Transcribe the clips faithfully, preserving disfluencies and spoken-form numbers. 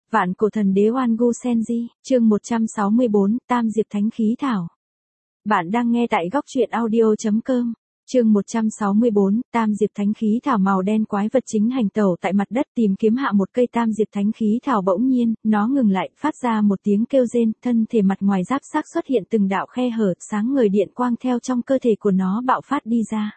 Vạn cổ thần đế Oan Gu Senji, chương một trăm sáu mươi bốn, Tam Diệp Thánh Khí Thảo. Bạn đang nghe tại góc truyện audio.com. Chương một trăm sáu mươi bốn, Tam Diệp Thánh Khí Thảo. Màu đen quái vật chính hành tẩu tại mặt đất tìm kiếm hạ một cây Tam Diệp Thánh Khí Thảo. Bỗng nhiên, nó ngừng lại, phát ra một tiếng kêu rên, thân thể mặt ngoài giáp xác xuất hiện từng đạo khe hở, sáng ngời điện quang theo trong cơ thể của nó bạo phát đi ra.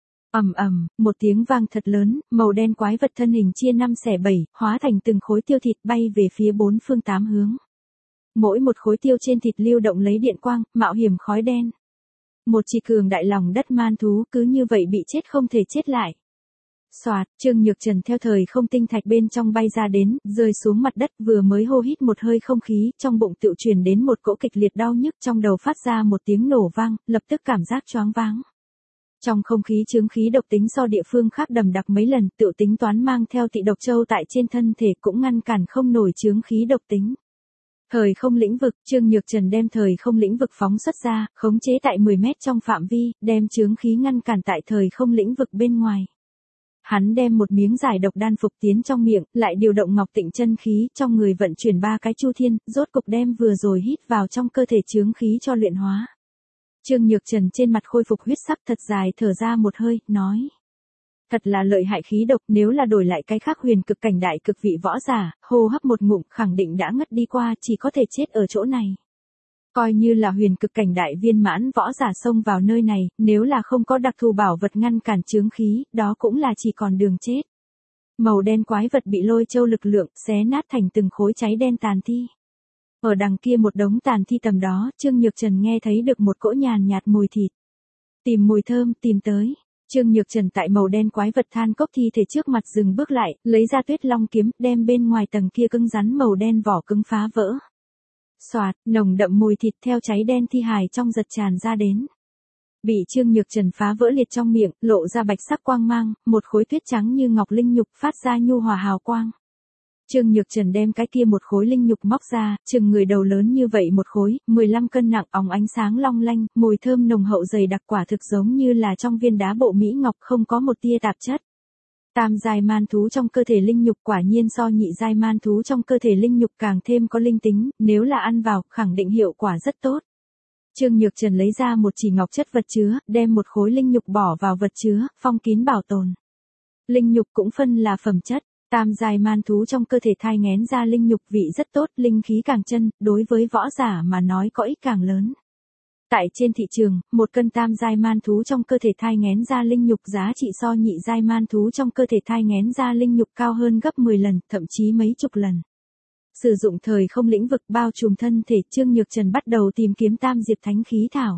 Ầm ầm, một tiếng vang thật lớn, màu đen quái vật thân hình chia năm xẻ bảy, hóa thành từng khối tiêu thịt bay về phía bốn phương tám hướng. Mỗi một khối tiêu trên thịt lưu động lấy điện quang, mạo hiểm khói đen. Một chỉ cường đại lòng đất man thú cứ như vậy bị chết không thể chết lại. Soạt, Trương Nhược Trần theo thời không tinh thạch bên trong bay ra đến, rơi xuống mặt đất, vừa mới hô hít một hơi không khí, trong bụng tự truyền đến một cỗ kịch liệt đau nhức, trong đầu phát ra một tiếng nổ vang, lập tức cảm giác choáng váng. Trong không khí chướng khí độc tính so địa phương khác đậm đặc mấy lần, tự tính toán mang theo Tị Độc Châu tại trên thân thể cũng ngăn cản không nổi chướng khí độc tính. Thời không lĩnh vực, Trương Nhược Trần đem thời không lĩnh vực phóng xuất ra, khống chế tại mười mét trong phạm vi, đem chướng khí ngăn cản tại thời không lĩnh vực bên ngoài. Hắn đem một miếng giải độc đan phục tiến trong miệng, lại điều động Ngọc Tịnh chân khí, trong người vận chuyển ba cái chu thiên, rốt cục đem vừa rồi hít vào trong cơ thể chướng khí cho luyện hóa. Trương Nhược Trần trên mặt khôi phục huyết sắc, thật dài thở ra một hơi, nói. Thật là lợi hại khí độc, nếu là đổi lại cái khác huyền cực cảnh đại cực vị võ giả, hô hấp một ngụm khẳng định đã ngất đi qua, chỉ có thể chết ở chỗ này. Coi như là huyền cực cảnh đại viên mãn võ giả xông vào nơi này, nếu là không có đặc thù bảo vật ngăn cản chướng khí, đó cũng là chỉ còn đường chết. Màu đen quái vật bị lôi châu lực lượng, xé nát thành từng khối cháy đen tàn thi. Ở đằng kia một đống tàn thi tầm đó, Trương Nhược Trần nghe thấy được một cỗ nhàn nhạt mùi thịt. Tìm mùi thơm, tìm tới. Trương Nhược Trần tại màu đen quái vật than cốc thi thể trước mặt dừng bước lại, lấy ra Tuyết Long kiếm, đem bên ngoài tầng kia cứng rắn màu đen vỏ cứng phá vỡ. Soạt, nồng đậm mùi thịt theo cháy đen thi hài trong giật tràn ra đến. Bị Trương Nhược Trần phá vỡ liệt trong miệng, lộ ra bạch sắc quang mang, một khối tuyết trắng như ngọc linh nhục phát ra nhu hòa hào quang. Trương Nhược Trần đem cái kia một khối linh nhục móc ra, chừng người đầu lớn như vậy một khối, mười lăm cân nặng, óng ánh sáng long lanh, mùi thơm nồng hậu dày đặc, quả thực giống như là trong viên đá bộ mỹ ngọc, không có một tia tạp chất. Tam giai man thú trong cơ thể linh nhục quả nhiên so nhị giai man thú trong cơ thể linh nhục càng thêm có linh tính, nếu là ăn vào, khẳng định hiệu quả rất tốt. Trương Nhược Trần lấy ra một chỉ ngọc chất vật chứa, đem một khối linh nhục bỏ vào vật chứa, phong kín bảo tồn. Linh nhục cũng phân là phẩm chất. Tam giai man thú trong cơ thể thai nghén ra linh nhục vị rất tốt, linh khí càng chân, đối với võ giả mà nói có ích càng lớn. Tại trên thị trường, một cân tam giai man thú trong cơ thể thai nghén ra linh nhục giá trị so nhị giai man thú trong cơ thể thai nghén ra linh nhục cao hơn gấp mười lần, thậm chí mấy chục lần. Sử dụng thời không lĩnh vực bao trùm thân thể, Trương Nhược Trần bắt đầu tìm kiếm Tam Diệp Thánh Khí Thảo.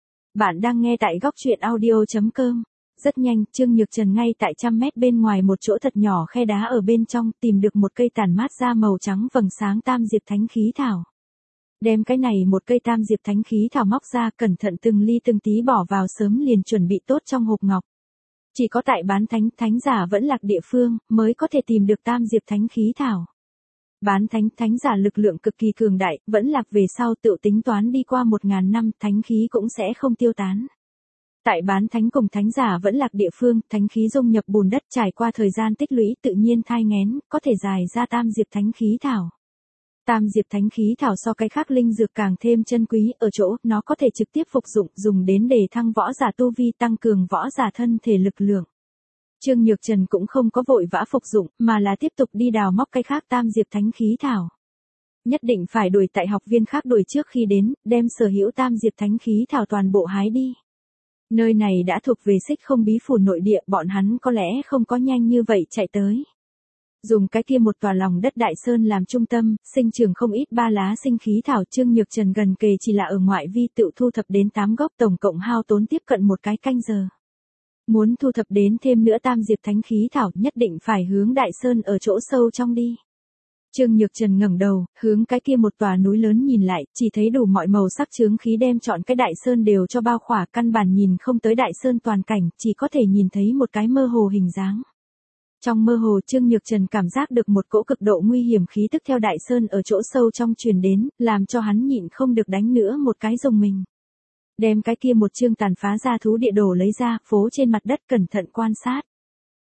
Bạn đang nghe tại góc truyện audio.com. Rất nhanh, Trương Nhược Trần ngay tại trăm mét bên ngoài một chỗ thật nhỏ khe đá ở bên trong, tìm được một cây tản mát ra màu trắng vầng sáng Tam Diệp Thánh Khí Thảo. Đem cái này một cây Tam Diệp Thánh Khí Thảo móc ra, cẩn thận từng ly từng tí bỏ vào, sớm liền chuẩn bị tốt trong hộp ngọc. Chỉ có tại bán thánh, thánh giả vẫn lạc địa phương, mới có thể tìm được Tam Diệp Thánh Khí Thảo. Bán thánh, thánh giả lực lượng cực kỳ cường đại, vẫn lạc về sau tự tính toán đi qua một ngàn năm, thánh khí cũng sẽ không tiêu tán. Tại bán thánh cùng thánh giả vẫn lạc địa phương, thánh khí dung nhập bùn đất, trải qua thời gian tích lũy tự nhiên thai nghén, có thể dài ra Tam Diệp Thánh Khí Thảo. Tam Diệp Thánh Khí Thảo so cái khác linh dược càng thêm chân quý, ở chỗ, nó có thể trực tiếp phục dụng, dùng đến để thăng võ giả tu vi, tăng cường võ giả thân thể lực lượng. Trương Nhược Trần cũng không có vội vã phục dụng, mà là tiếp tục đi đào móc cái khác Tam Diệp Thánh Khí Thảo. Nhất định phải đuổi tại học viên khác đuổi trước khi đến, đem sở hữu Tam Diệp Thánh Khí Thảo toàn bộ hái đi. Nơi này đã thuộc về Xích Không Bí Phủ nội địa, bọn hắn có lẽ không có nhanh như vậy chạy tới. Dùng cái kia một tòa lòng đất đại sơn làm trung tâm, sinh trưởng không ít ba lá sinh khí thảo. Trương Nhược Trần gần kề chỉ là ở ngoại vi tự thu thập đến tám gốc, tổng cộng hao tốn tiếp cận một cái canh giờ. Muốn thu thập đến thêm nữa Tam Diệp Thánh Khí Thảo, nhất định phải hướng đại sơn ở chỗ sâu trong đi. Trương Nhược Trần ngẩng đầu, hướng cái kia một tòa núi lớn nhìn lại, chỉ thấy đủ mọi màu sắc chướng khí đem trọn cái đại sơn đều cho bao khỏa, căn bản nhìn không tới đại sơn toàn cảnh, chỉ có thể nhìn thấy một cái mơ hồ hình dáng. Trong mơ hồ, Trương Nhược Trần cảm giác được một cỗ cực độ nguy hiểm khí tức theo đại sơn ở chỗ sâu trong truyền đến, làm cho hắn nhịn không được đánh nữa một cái rồng mình. Đem cái kia một chương tàn phá ra thú địa đồ lấy ra, phố trên mặt đất cẩn thận quan sát.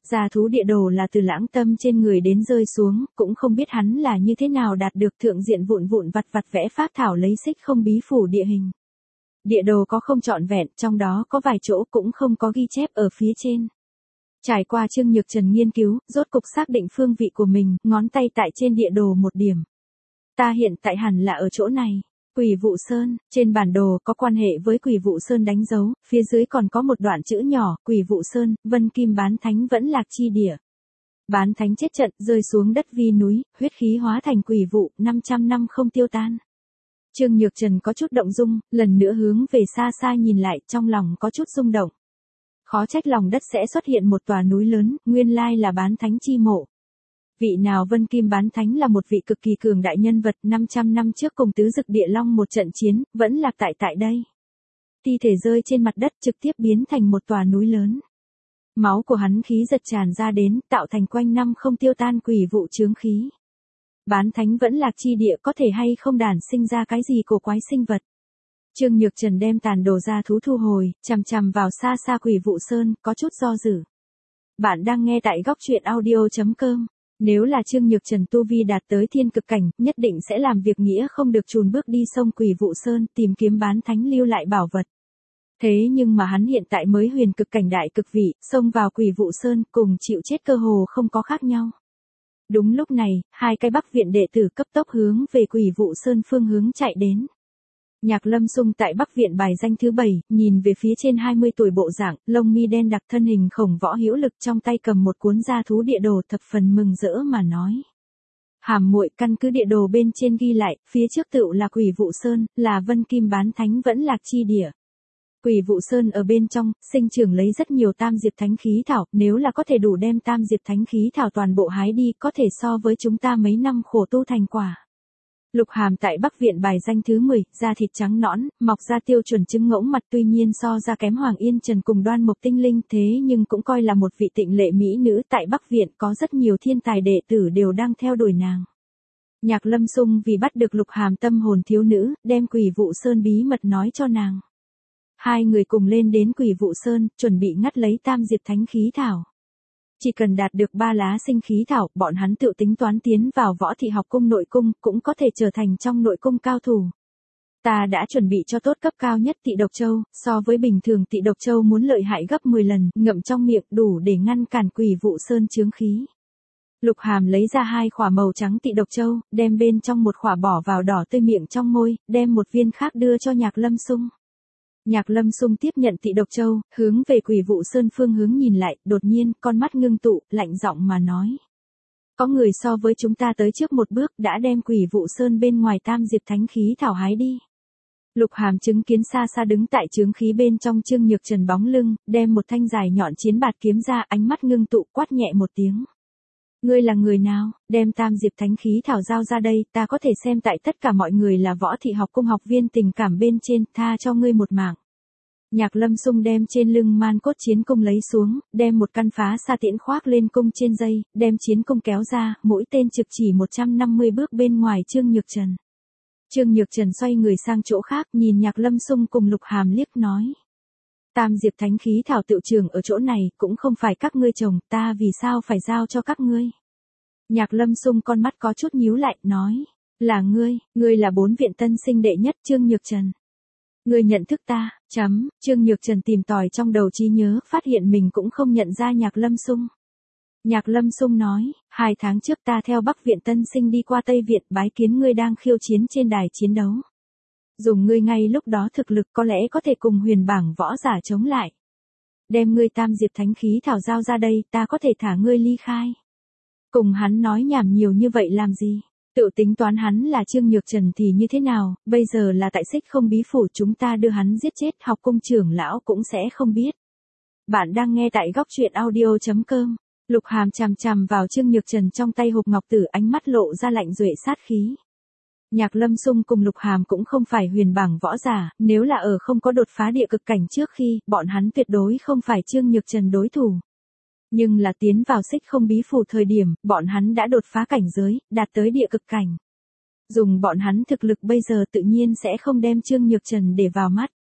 Gia thú địa đồ là từ Lãng Tâm trên người đến rơi xuống, cũng không biết hắn là như thế nào đạt được thượng diện vụn vụn vặt vặt vẽ phác thảo lấy xích không bí phủ địa hình. Địa đồ có không trọn vẹn, trong đó có vài chỗ cũng không có ghi chép ở phía trên. Trải qua Trương Nhược Trần nghiên cứu, rốt cục xác định phương vị của mình, ngón tay tại trên địa đồ một điểm. Ta hiện tại hẳn là ở chỗ này. Quỷ Vụ Sơn, trên bản đồ có quan hệ với Quỷ Vụ Sơn đánh dấu, phía dưới còn có một đoạn chữ nhỏ, Quỷ Vụ Sơn, Vân Kim Bán Thánh vẫn lạc chi địa. Bán Thánh chết trận, rơi xuống đất vi núi, huyết khí hóa thành quỷ vụ, năm trăm năm không tiêu tan. Trương Nhược Trần có chút động dung, lần nữa hướng về xa xa nhìn lại, trong lòng có chút rung động. Khó trách lòng đất sẽ xuất hiện một tòa núi lớn, nguyên lai là Bán Thánh chi mộ. Vị nào Vân Kim Bán Thánh là một vị cực kỳ cường đại nhân vật, năm trăm năm trước cùng Tứ Dực Địa Long một trận chiến, vẫn lạc tại tại đây. Thi thể rơi trên mặt đất trực tiếp biến thành một tòa núi lớn. Máu của hắn khí giật tràn ra đến, tạo thành quanh năm không tiêu tan quỷ vụ chướng khí. Bán Thánh vẫn lạc chi địa có thể hay không đản sinh ra cái gì cổ quái sinh vật. Trương Nhược Trần đem tàn đồ ra thú thu hồi, chằm chằm vào xa xa Quỷ Vụ Sơn, có chút do dự. Bạn đang nghe tại góc truyện audio chấm com. Nếu là Trương Nhược Trần tu vi đạt tới thiên cực cảnh, nhất định sẽ làm việc nghĩa không được chùn bước đi sông Quỷ Vụ Sơn, tìm kiếm Bán Thánh lưu lại bảo vật. Thế nhưng mà hắn hiện tại mới huyền cực cảnh đại cực vị, xông vào Quỷ Vụ Sơn, cùng chịu chết cơ hồ không có khác nhau. Đúng lúc này, hai cái Bắc viện đệ tử cấp tốc hướng về Quỷ Vụ Sơn phương hướng chạy đến. Nhạc Lâm Sung tại Bắc viện bài danh thứ bảy, nhìn về phía trên hai mươi tuổi bộ dạng, lông mi đen đặc thân hình khổng võ hữu lực trong tay cầm một cuốn gia thú địa đồ thập phần mừng rỡ mà nói. Hàm muội, căn cứ địa đồ bên trên ghi lại, phía trước tựu là Quỷ Vụ Sơn, là Vân Kim Bán Thánh vẫn lạc chi địa. Quỷ Vụ Sơn ở bên trong, sinh trưởng lấy rất nhiều tam diệp thánh khí thảo, nếu là có thể đủ đem tam diệp thánh khí thảo toàn bộ hái đi, có thể so với chúng ta mấy năm khổ tu thành quả. Lục Hàm tại Bắc viện bài danh thứ mười, da thịt trắng nõn, mọc ra tiêu chuẩn trứng ngỗng mặt, tuy nhiên so ra kém Hoàng Yên Trần cùng Đoan Mộc Tinh Linh, thế nhưng cũng coi là một vị tịnh lệ mỹ nữ, tại Bắc viện có rất nhiều thiên tài đệ tử đều đang theo đuổi nàng. Nhạc Lâm Sung vì bắt được Lục Hàm tâm hồn thiếu nữ, đem Quỷ Vụ Sơn bí mật nói cho nàng. Hai người cùng lên đến Quỷ Vụ Sơn, chuẩn bị ngắt lấy tam diệp thánh khí thảo. Chỉ cần đạt được ba lá sinh khí thảo, bọn hắn tự tính toán tiến vào Võ Thị học cung nội cung, cũng có thể trở thành trong nội cung cao thủ. Ta đã chuẩn bị cho tốt cấp cao nhất Tị Độc Châu, so với bình thường Tị Độc Châu muốn lợi hại gấp mười lần, ngậm trong miệng đủ để ngăn cản Quỷ Vụ Sơn chướng khí. Lục Hàm lấy ra hai khỏa màu trắng Tị Độc Châu, đem bên trong một khỏa bỏ vào đỏ tươi miệng trong môi, đem một viên khác đưa cho Nhạc Lâm Sung. Nhạc Lâm Sung tiếp nhận Tị Độc Châu, hướng về Quỷ Vụ Sơn phương hướng nhìn lại, đột nhiên, con mắt ngưng tụ, lạnh giọng mà nói. Có người so với chúng ta tới trước một bước, đã đem Quỷ Vụ Sơn bên ngoài tam diệp thánh khí thảo hái đi. Lục Hàm chứng kiến xa xa đứng tại chướng khí bên trong Trương Nhược Trần bóng lưng, đem một thanh dài nhọn chiến bạt kiếm ra, ánh mắt ngưng tụ, quát nhẹ một tiếng. Ngươi là người nào, đem tam diệp thánh khí thảo giao ra đây, ta có thể xem tại tất cả mọi người là Võ Thị học cung học viên tình cảm bên trên, tha cho ngươi một mạng. Nhạc Lâm Sung đem trên lưng man cốt chiến cung lấy xuống, đem một căn phá sa tiễn khoác lên cung trên dây, đem chiến cung kéo ra, mũi tên trực chỉ một trăm năm mươi bước bên ngoài Trương Nhược Trần. Trương Nhược Trần xoay người sang chỗ khác, nhìn Nhạc Lâm Sung cùng Lục Hàm liếc nói. Tam diệp thánh khí thảo tựu trường ở chỗ này, cũng không phải các ngươi trồng, ta vì sao phải giao cho các ngươi. Nhạc Lâm Sung con mắt có chút nhíu lại, nói. Là ngươi, ngươi là bốn viện tân sinh đệ nhất Trương Nhược Trần. Ngươi nhận thức ta, chấm, Trương Nhược Trần tìm tòi trong đầu trí nhớ, phát hiện mình cũng không nhận ra Nhạc Lâm Sung. Nhạc Lâm Sung nói, hai tháng trước ta theo Bắc viện tân sinh đi qua Tây viện bái kiến ngươi đang khiêu chiến trên đài chiến đấu. Dùng ngươi ngay lúc đó thực lực có lẽ có thể cùng huyền bảng võ giả chống lại. Đem ngươi tam diệp thánh khí thảo giao ra đây, ta có thể thả ngươi ly khai. Cùng hắn nói nhảm nhiều như vậy làm gì? Tự tính toán hắn là Trương Nhược Trần thì như thế nào, bây giờ là tại xích không bí phủ chúng ta đưa hắn giết chết, học cung trưởng lão cũng sẽ không biết. Bạn đang nghe tại góc truyện audio chấm com. Lục Hàm chằm chằm vào Trương Nhược Trần trong tay hộp ngọc tử, ánh mắt lộ ra lạnh duệ sát khí. Nhạc Lâm Sung cùng Lục Hàm cũng không phải huyền bảng võ giả, nếu là ở không có đột phá địa cực cảnh trước khi, bọn hắn tuyệt đối không phải Trương Nhược Trần đối thủ. Nhưng là tiến vào xích không bí phủ thời điểm, bọn hắn đã đột phá cảnh giới, đạt tới địa cực cảnh. Dùng bọn hắn thực lực bây giờ tự nhiên sẽ không đem Trương Nhược Trần để vào mắt.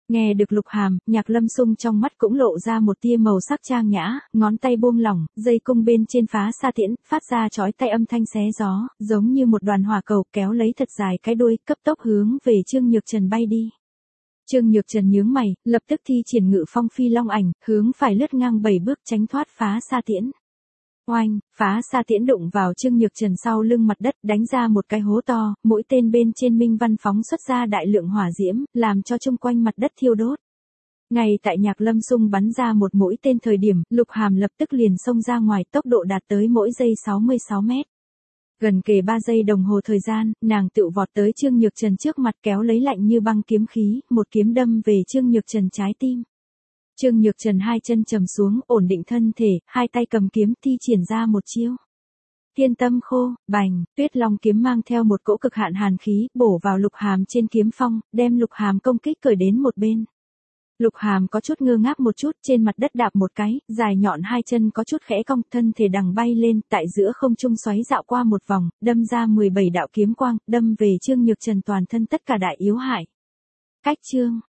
Nghe được Lục Hàm, Nhạc Lâm Xung trong mắt cũng lộ ra một tia màu sắc trang nhã, ngón tay buông lỏng, dây cung bên trên phá sa tiễn, phát ra chói tai âm thanh xé gió, giống như một đoàn hỏa cầu kéo lấy thật dài cái đuôi, cấp tốc hướng về Trương Nhược Trần bay đi. Trương Nhược Trần nhướng mày, lập tức thi triển Ngự Phong Phi Long ảnh, hướng phải lướt ngang bảy bước tránh thoát phá sa tiễn. Oanh, phá sa tiễn đụng vào Trương Nhược Trần sau lưng mặt đất, đánh ra một cái hố to, mũi tên bên trên minh văn phóng xuất ra đại lượng hỏa diễm, làm cho chung quanh mặt đất thiêu đốt. Ngay tại Nhạc Lâm Xung bắn ra một mũi tên thời điểm, Lục Hàm lập tức liền xông ra ngoài, tốc độ đạt tới mỗi giây sáu mươi sáu mét. Gần kề ba giây đồng hồ thời gian, nàng tự vọt tới Trương Nhược Trần trước mặt, kéo lấy lạnh như băng kiếm khí, một kiếm đâm về Trương Nhược Trần trái tim. Trương Nhược Trần hai chân trầm xuống, ổn định thân thể, hai tay cầm kiếm thi triển ra một chiêu. Thiên Tâm Khô, bành, Tuyết Long kiếm mang theo một cỗ cực hạn hàn khí, bổ vào Lục Hàm trên kiếm phong, đem Lục Hàm công kích cởi đến một bên. Lục Hàm có chút ngơ ngác một chút, trên mặt đất đạp một cái, dài nhọn hai chân có chút khẽ cong, thân thể đằng bay lên, tại giữa không trung xoáy dạo qua một vòng, đâm ra mười bảy đạo kiếm quang, đâm về Trương Nhược Trần toàn thân tất cả đại yếu hại. Cách chương